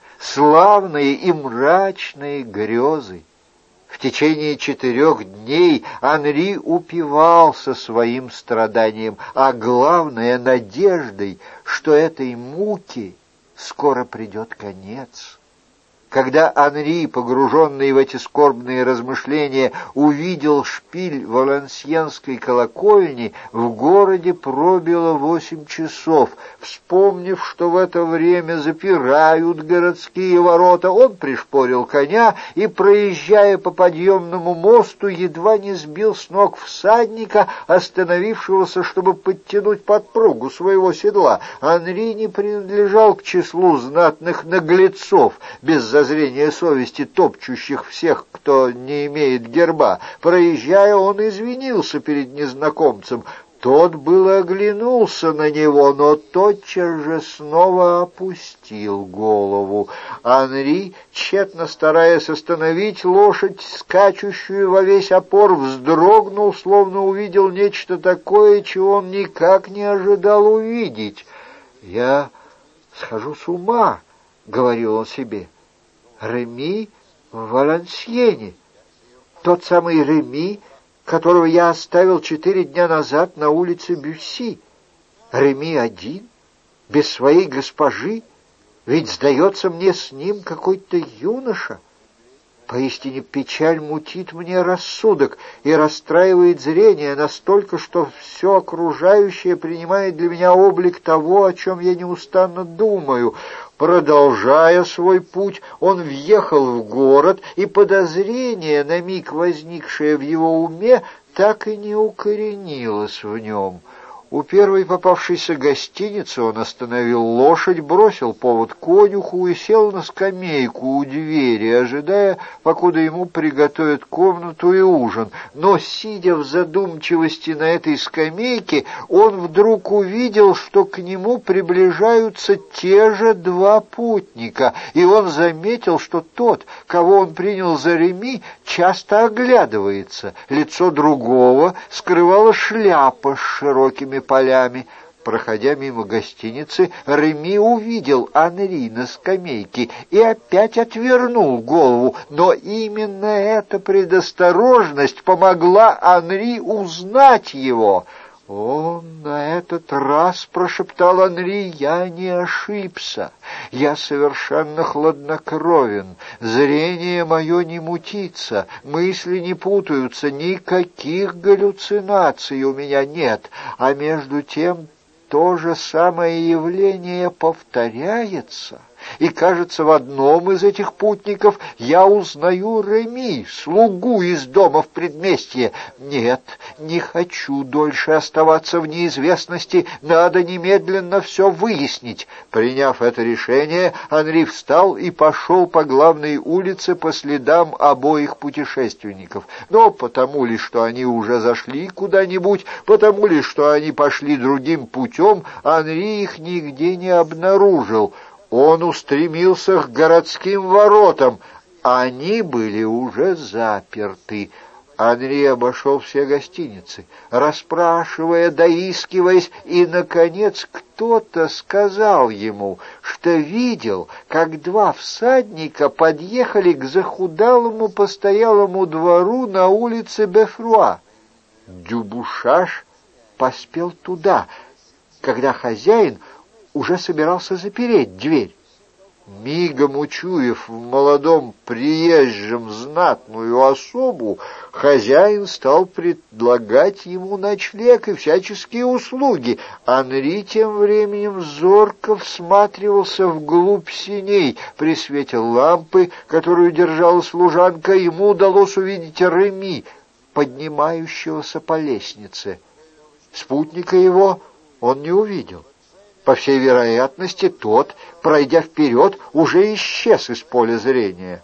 Славные и мрачные грезы! В течение четырех дней Анри упивался своим страданием, а главное — надеждой, что этой муке скоро придет конец. Когда Анри, погруженный в эти скорбные размышления, увидел шпиль Валансьенской колокольни, в городе пробило восемь часов. Вспомнив, что в это время запирают городские ворота, он пришпорил коня и, проезжая по подъемному мосту, едва не сбил с ног всадника, остановившегося, чтобы подтянуть подпругу своего седла. Анри не принадлежал к числу знатных наглецов, без зазрения совести, топчущих всех, кто не имеет герба. Проезжая, он извинился перед незнакомцем. Тот было оглянулся на него, но тотчас же снова опустил голову. Анри, тщетно стараясь остановить лошадь, скачущую во весь опор, вздрогнул, словно увидел нечто такое, чего он никак не ожидал увидеть. «Я схожу с ума», — говорил он себе. Реми в Валансьене, тот самый Реми, которого я оставил четыре дня назад на улице Бюсси. Реми один, без своей госпожи, ведь, сдается мне, с ним какой-то юноша. Поистине печаль мутит мне рассудок и расстраивает зрение настолько, что все окружающее принимает для меня облик того, о чем я неустанно думаю. Продолжая свой путь, он въехал в город, и подозрение, на миг возникшее в его уме, так и не укоренилось в нем. У первой попавшейся гостиницы он остановил лошадь, бросил повод конюху и сел на скамейку у двери, ожидая, покуда ему приготовят комнату и ужин. Но, сидя в задумчивости на этой скамейке, он вдруг увидел, что к нему приближаются те же два путника, и он заметил, что тот, кого он принял за Реми, часто оглядывается. Лицо другого скрывала шляпа с широкими полями. Проходя мимо гостиницы, Реми увидел Анри на скамейке и опять отвернул голову, но именно эта предосторожность помогла Анри узнать его. «О, на этот раз, — прошептал Анри, — я не ошибся. Я совершенно хладнокровен, зрение мое не мутится, мысли не путаются, никаких галлюцинаций у меня нет, а между тем то же самое явление повторяется, и, кажется, в одном из этих путников я узнаю Реми, слугу из дома в предместье. Нет, не хочу дольше оставаться в неизвестности, надо немедленно все выяснить. Приняв это решение, Анри встал и пошел по главной улице по следам обоих путешественников. Но потому ли, что они уже зашли куда-нибудь, потому ли, что они пошли другим путем, Анри их нигде не обнаружил. Он устремился к городским воротам. Они были уже заперты. Анри обошел все гостиницы, расспрашивая, доискиваясь, и, наконец, кто-то сказал ему, что видел, как два всадника подъехали к захудалому постоялому двору на улице Бефруа. Дюбушаш поспел туда, когда хозяин уже собирался запереть дверь. Мигом учуяв в молодом приезжем знатную особу, хозяин стал предлагать ему ночлег и всяческие услуги. Анри тем временем зорко всматривался вглубь синей. При свете лампы, которую держала служанка, ему удалось увидеть Реми, поднимающегося по лестнице. Спутника его он не увидел. По всей вероятности, тот, пройдя вперед, уже исчез из поля зрения.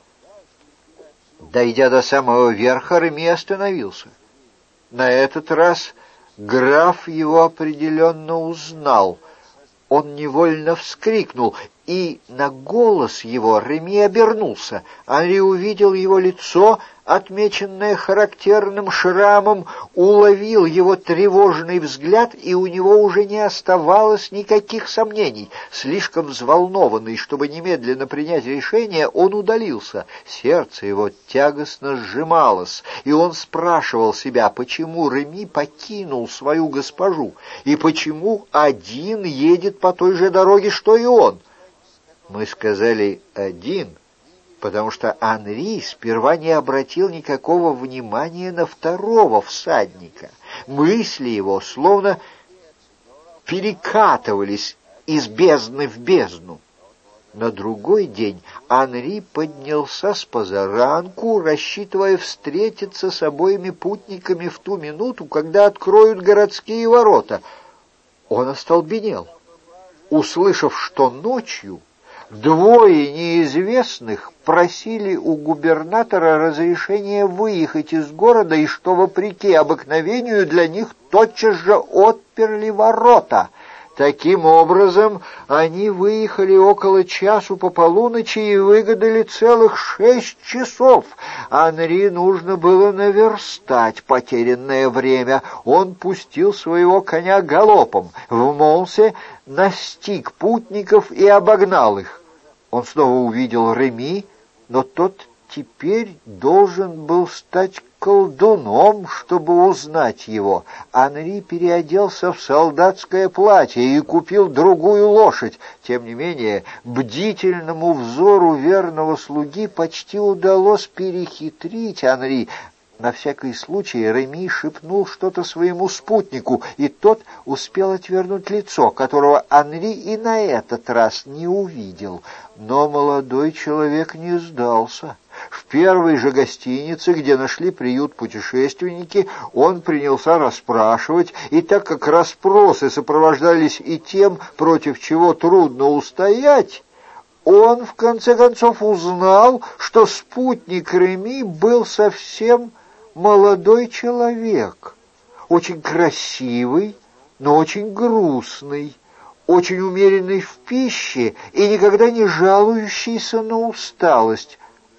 Дойдя до самого верха, Реми остановился. На этот раз граф его определенно узнал. Он невольно вскрикнул, и на голос его Реми обернулся. Анри увидел его лицо, отмеченное характерным шрамом, уловил его тревожный взгляд, и у него уже не оставалось никаких сомнений. Слишком взволнованный, чтобы немедленно принять решение, он удалился. Сердце его тягостно сжималось, и он спрашивал себя, почему Реми покинул свою госпожу, и почему один едет по той же дороге, что и он. Мы сказали «один», потому что Анри сперва не обратил никакого внимания на второго всадника. Мысли его словно перекатывались из бездны в бездну. На другой день Анри поднялся с позаранку, рассчитывая встретиться с обоими путниками в ту минуту, когда откроют городские ворота. Он остолбенел, услышав, что ночью двое неизвестных просили у губернатора разрешения выехать из города, и что, вопреки обыкновению, для них тотчас же отперли ворота. Таким образом, они выехали около часу по полуночи и выгадали целых шесть часов. Анри нужно было наверстать потерянное время. Он пустил своего коня галопом в Монсе, настиг путников и обогнал их. Он снова увидел Реми, но тот теперь должен был стать колдуном, чтобы узнать его. Анри переоделся в солдатское платье и купил другую лошадь. Тем не менее, бдительному взору верного слуги почти удалось перехитрить Анри. На всякий случай Реми шепнул что-то своему спутнику, и тот успел отвернуть лицо, которого Анри и на этот раз не увидел. Но молодой человек не сдался. В первой же гостинице, где нашли приют путешественники, он принялся расспрашивать, и так как расспросы сопровождались и тем, против чего трудно устоять, он в конце концов узнал, что спутник Реми был совсем молодой человек, очень красивый, но очень грустный, очень умеренный в пище и никогда не жалующийся на усталость.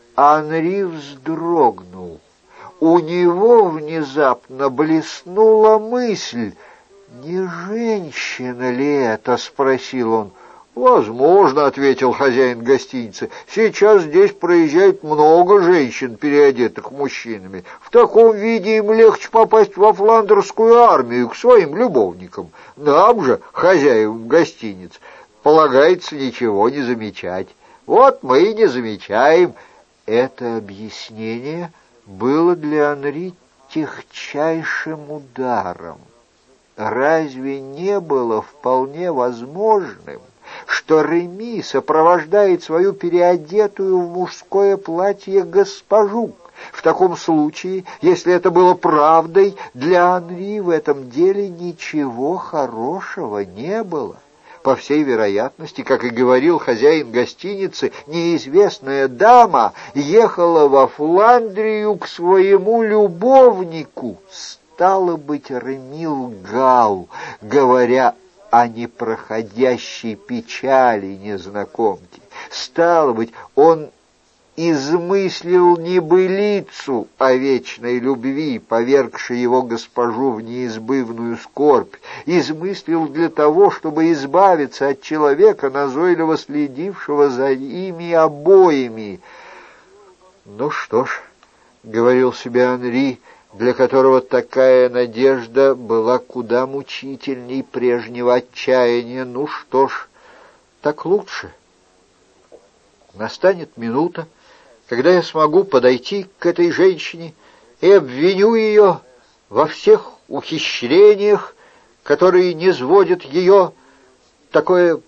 Анри вздрогнул. У него внезапно блеснула мысль. «Не женщина ли это?» — спросил он. «Возможно», — ответил хозяин гостиницы. «Сейчас здесь проезжает много женщин, переодетых мужчинами. В таком виде им легче попасть во фландерскую армию к своим любовникам. Нам же, хозяевам гостиниц, полагается ничего не замечать. Вот мы и не замечаем». Это объяснение было для Анри тягчайшим ударом. Разве не было вполне возможным, что что Реми сопровождает свою переодетую в мужское платье госпожу. В таком случае, если это было правдой, для Анри в этом деле ничего хорошего не было. По всей вероятности, как и говорил хозяин гостиницы, неизвестная дама ехала во Фландрию к своему любовнику. Стало быть, Реми лгал, говоря о непроходящей печали незнакомки. Стало быть, он измыслил небылицу о вечной любви, повергшей его госпожу в неизбывную скорбь, измыслил для того, чтобы избавиться от человека, назойливо следившего за ими обоими. «Ну что ж», — говорил себе Анри, для которого такая надежда была куда мучительней прежнего отчаяния, «ну что ж, так лучше. Настанет минута, когда я смогу подойти к этой женщине и обвиню ее во всех ухищрениях, которые низводят ее такое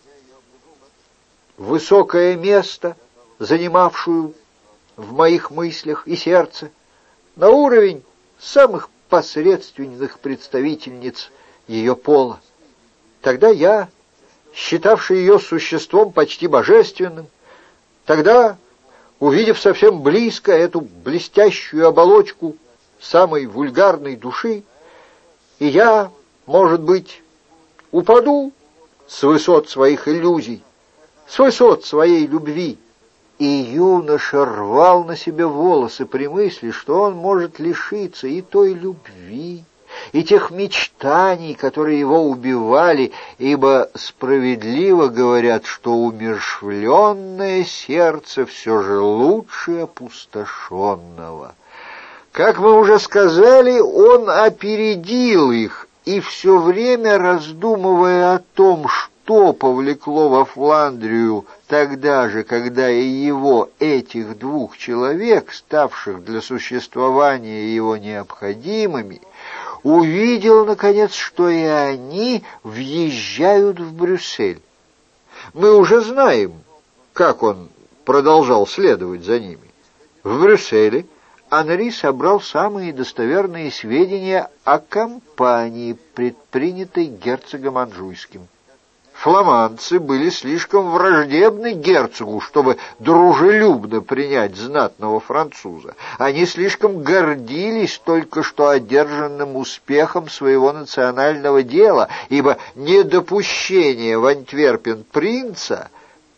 высокое место, занимавшую в моих мыслях и сердце, на уровень самых посредственных представительниц ее пола. Тогда я, считавший ее существом почти божественным, тогда, увидев совсем близко эту блестящую оболочку самой вульгарной души, и я, может быть, упаду с высот своих иллюзий, с высот своей любви. И юноша рвал на себе волосы при мысли, что он может лишиться и той любви, и тех мечтаний, которые его убивали, ибо справедливо говорят, что умерщвленное сердце все же лучше опустошенного. Как мы уже сказали, он опередил их, и все время раздумывая о том, что повлекло во Фландрию тогда же, когда и его, этих двух человек, ставших для существования его необходимыми, увидел, наконец, что и они въезжают в Брюссель. Мы уже знаем, как он продолжал следовать за ними. В Брюсселе Анри собрал самые достоверные сведения о кампании, предпринятой герцогом Анжуйским. Фламандцы были слишком враждебны герцогу, чтобы дружелюбно принять знатного француза. Они слишком гордились только что одержанным успехом своего национального дела, ибо недопущение в Антверпен принца,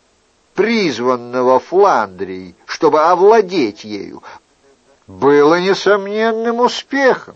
призванного Фландрией, чтобы овладеть ею, было несомненным успехом.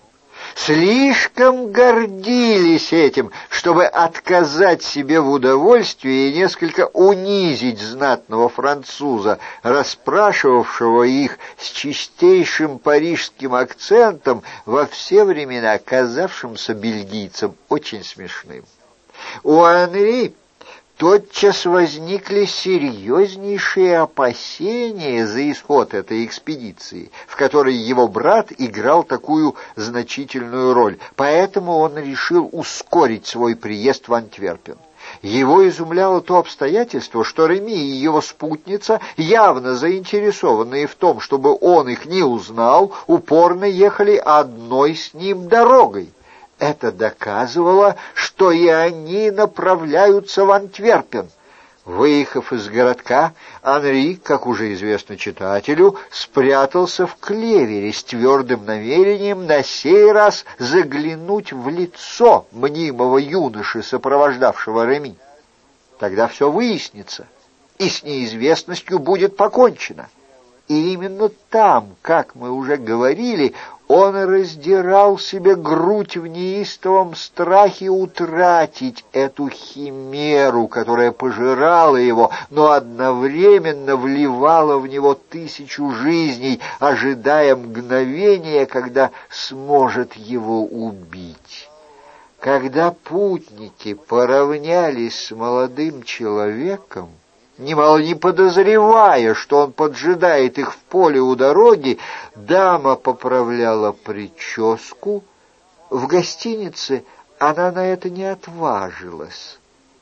Слишком гордились этим, чтобы отказать себе в удовольствии и несколько унизить знатного француза, расспрашивавшего их с чистейшим парижским акцентом, во все времена казавшимся бельгийцам очень смешным. У Анри тотчас возникли серьезнейшие опасения за исход этой экспедиции, в которой его брат играл такую значительную роль, поэтому он решил ускорить свой приезд в Антверпен. Его изумляло то обстоятельство, что Реми и его спутница, явно заинтересованные в том, чтобы он их не узнал, упорно ехали одной с ним дорогой. Это доказывало, что и они направляются в Антверпен. Выехав из городка, Анри, как уже известно читателю, спрятался в клевере с твердым намерением на сей раз заглянуть в лицо мнимого юноши, сопровождавшего Реми. Тогда все выяснится, и с неизвестностью будет покончено. И именно там, как мы уже говорили, он раздирал себе грудь в неистовом страхе утратить эту химеру, которая пожирала его, но одновременно вливала в него тысячу жизней, ожидая мгновения, когда сможет его убить. Когда путники поравнялись с молодым человеком, немало не подозревая, что он поджидает их в поле у дороги, дама поправляла прическу. В гостинице она на это не отважилась.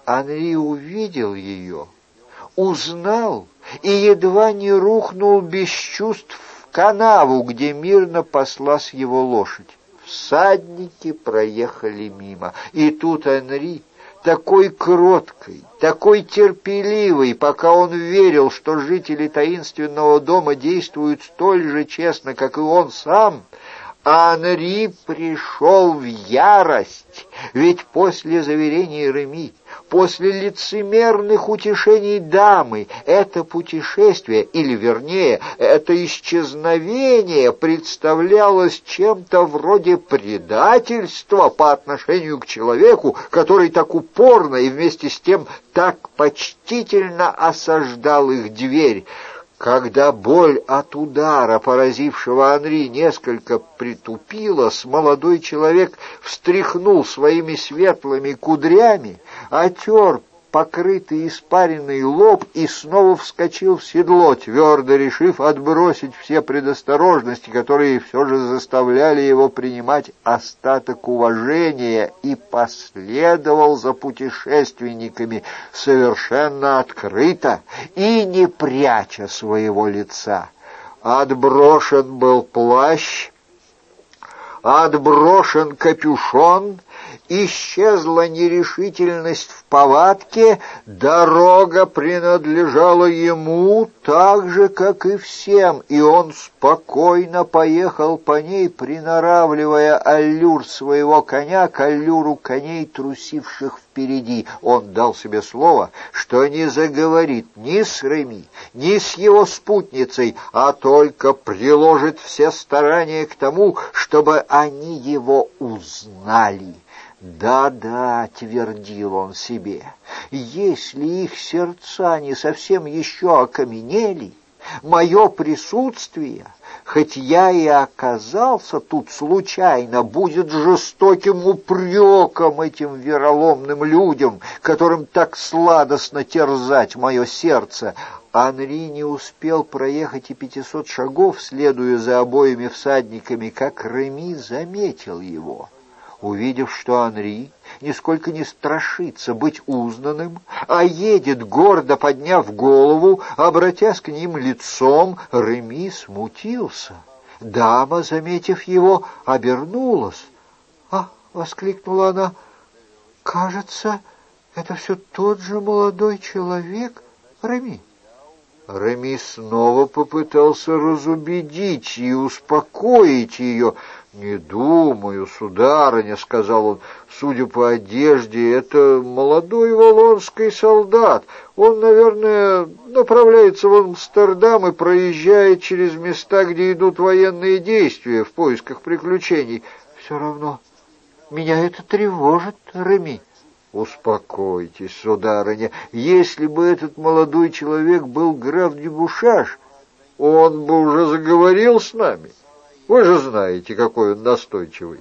Анри увидел ее, узнал и едва не рухнул без чувств в канаву, где мирно паслась его лошадь. Всадники проехали мимо, и тут Анри, такой кроткий, такой терпеливый, пока он верил, что жители таинственного дома действуют столь же честно, как и он сам, Анри пришел в ярость, ведь после заверений Реми, после лицемерных утешений дамы, это путешествие, или вернее, это исчезновение представлялось чем-то вроде предательства по отношению к человеку, который так упорно и вместе с тем так почтительно осаждал их дверь. Когда боль от удара, поразившего Анри, несколько притупилась, молодой человек встряхнул своими светлыми кудрями, отер покрытый испаренный лоб и снова вскочил в седло, твердо решив отбросить все предосторожности, которые все же заставляли его принимать остаток уважения, и последовал за путешественниками совершенно открыто и не пряча своего лица. Отброшен был плащ, отброшен капюшон, исчезла нерешительность в повадке, дорога принадлежала ему так же, как и всем, и он спокойно поехал по ней, приноравливая аллюр своего коня к аллюру коней, трусивших впереди. Он дал себе слово, что не заговорит ни с Реми, ни с его спутницей, а только приложит все старания к тому, чтобы они его узнали. «Да-да», — твердил он себе, — «если их сердца не совсем еще окаменели, мое присутствие, хоть я и оказался тут случайно, будет жестоким упреком этим вероломным людям, которым так сладостно терзать мое сердце». Анри не успел проехать и пятисот шагов, следуя за обоими всадниками, как Реми заметил его. Увидев, что Анри нисколько не страшится быть узнанным, а едет, гордо подняв голову, обратясь к ним лицом, Реми смутился. Дама, заметив его, обернулась. «А!» — воскликнула она. «Кажется, это все тот же молодой человек, Реми». Реми снова попытался разубедить и успокоить ее. «Не думаю, сударыня», — сказал он, — «судя по одежде, это молодой валлонский солдат. Он, наверное, направляется в Амстердам и проезжает через места, где идут военные действия в поисках приключений. Все равно меня это тревожит, Реми». «Успокойтесь, сударыня, если бы этот молодой человек был граф де Бушаш, он бы уже заговорил с нами. Вы же знаете, какой он настойчивый».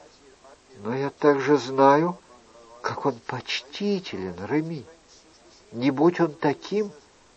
«Но я также знаю, как он почтителен, Реми. Не будь он таким,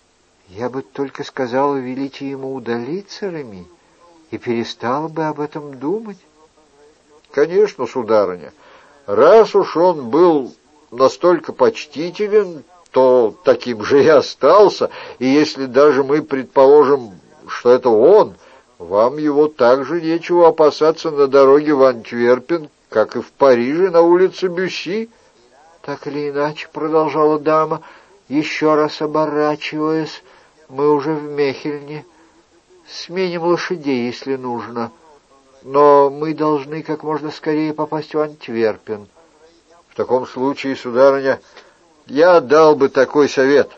я бы только сказала, велите ему удалиться, Реми, и перестала бы об этом думать». «Конечно, сударыня, раз уж он был настолько почтителен, то таким же и остался, и если даже мы предположим, что это он, вам его также нечего опасаться на дороге в Антверпен, как и в Париже на улице Бюсси». «Так или иначе», — продолжала дама, еще раз оборачиваясь, — «мы уже в Мехельне. Сменим лошадей, если нужно, но мы должны как можно скорее попасть в Антверпен». «В таком случае, сударыня, я дал бы такой совет.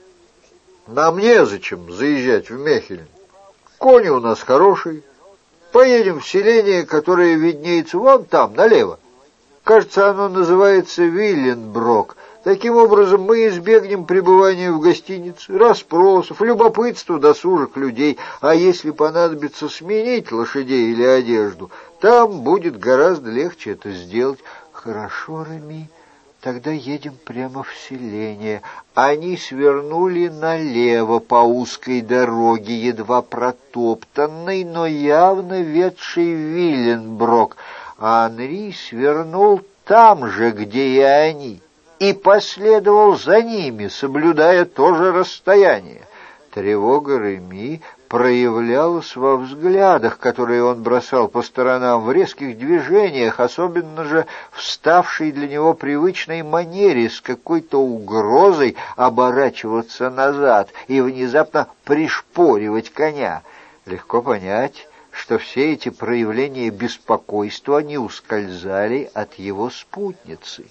Нам незачем заезжать в Мехельн. Кони у нас хорошие. Поедем в селение, которое виднеется вон там, налево. Кажется, оно называется Виленброк. Таким образом, мы избегнем пребывания в гостинице, расспросов, любопытства досужих людей. А если понадобится сменить лошадей или одежду, там будет гораздо легче это сделать». «Хорошо, Реми, тогда едем прямо в селение». Они свернули налево по узкой дороге, едва протоптанной, но явно ведшей в Виленброк, а Анри свернул там же, где и они. и последовал за ними, соблюдая то же расстояние. Тревога Реми проявлялась во взглядах, которые он бросал по сторонам, в резких движениях, особенно же в ставшей для него привычной манере с какой-то угрозой оборачиваться назад и внезапно пришпоривать коня. Легко понять, что все эти проявления беспокойства не ускользали от его спутницы.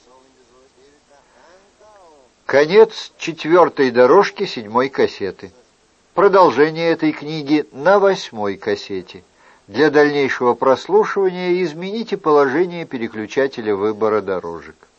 Конец четвертой дорожки седьмой кассеты. Продолжение этой книги на восьмой кассете. Для дальнейшего прослушивания измените положение переключателя выбора дорожек.